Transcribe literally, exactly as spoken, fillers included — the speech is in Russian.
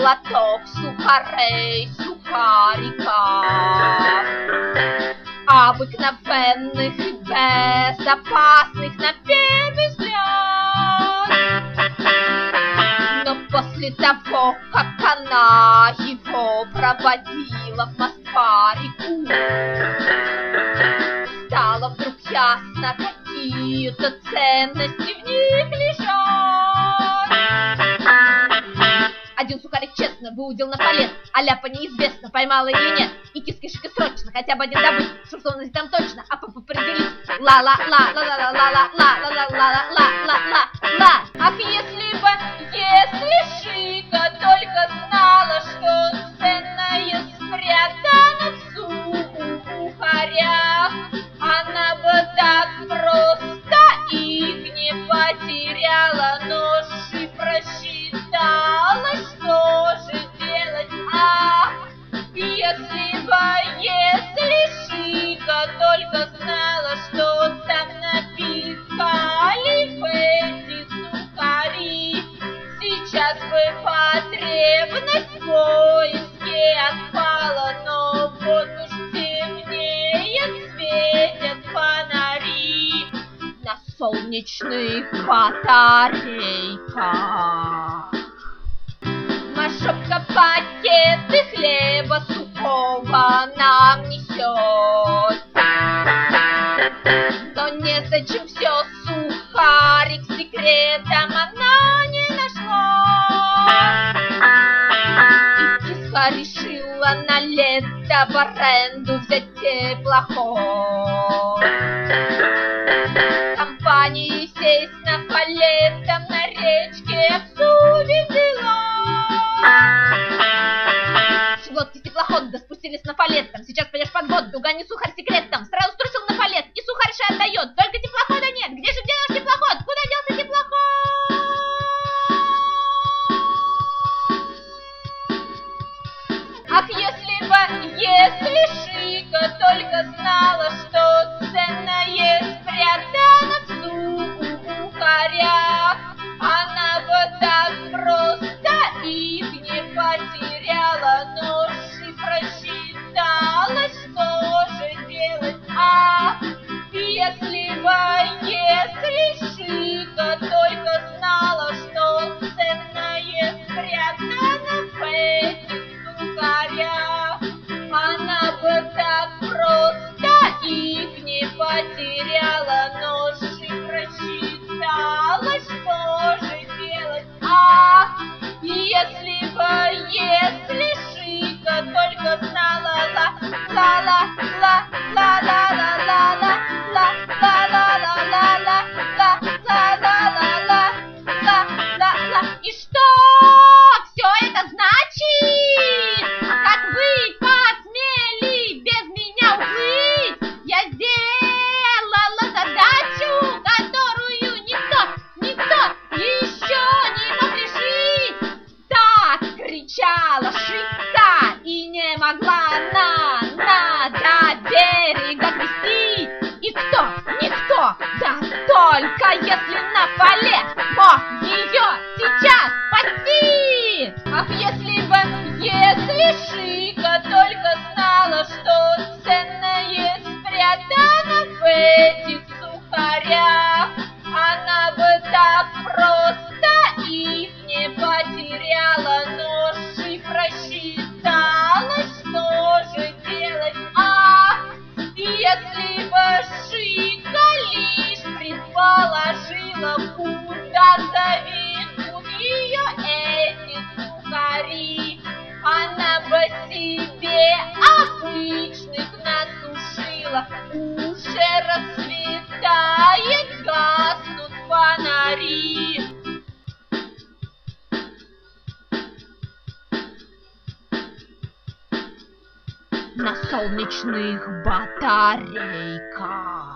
глоток сухарей, сухариков, обыкновенных и безопасных на первый взгляд. Но после того, как она его проводила в Москва-реку, стало вдруг ясно, какие-то ценности в них лежат. Один сухарик честно выудил на палец, а ляпа неизвестно, поймала или нет. И кис-кишки срочно, хотя бы один добыть, чтоб словно там точно, а папа определить. Ла-ла-ла-ла-ла-ла-ла-ла-ла-ла-ла-ла-ла. Ах, если бы, если Шика только знала, что ценное спрятано в сухарях, она бы так просто их не потеряла, но и просчитала, что же делать. Ах, если бы, если Шика только знала, что там напихали в эти сухари, сейчас бы потребность в поиске отпала, но вот уж темнеет, светят фонари на солнечных батарейках. Машопка пакеты хлеба сухого нам несет, но незачем все, сухарик секретом она не нашла. И киска решила на лето в аренду взять теплоход, компании сесть на палетом на речке, обсудить дела. Лодки теплоход, да спустились на палетом. Сейчас пойдешь под воду, гони сухарь секретом. Сразу струсил на палет, и сухарь отдает. Только теплохода нет, где же делаешь теплоход? Куда делся теплоход? Ах, если бы, если Шика только знала, что ценное спрятано в сухарях, она бы так просто их не потеряла, но и просчитала, что же делать. Ах, если бы, если Шика только знала, что ценное спрятано в этих сухарях, она бы так просто их не потеряла, но и просчитала, что же делать. Ах, если бы, если Шика только знала, ла ла ла ла ла ла ла ла ла ла ла ла ла ла ла ла ла ла ла. И что все это значит? Как вы посмели без меня уплыть? Я сделала задачу, которую никто, никто еще не мог решить. Так кричала Шика и не могла она на до берега грести. И кто, никто, да только если на поле мог ее сейчас спасти. Ах, если бы, если Шика только знала, что ценное спрятано в этих сухарях, она бы так просто их не потеряла, но и просчитала, что же делать. Ах, если бы Шика лишь предположила, куда заведут ее эти сухари, она бы себе обычных насушила. Уже расцветает, гаснут фонари. На солнечных батарейках.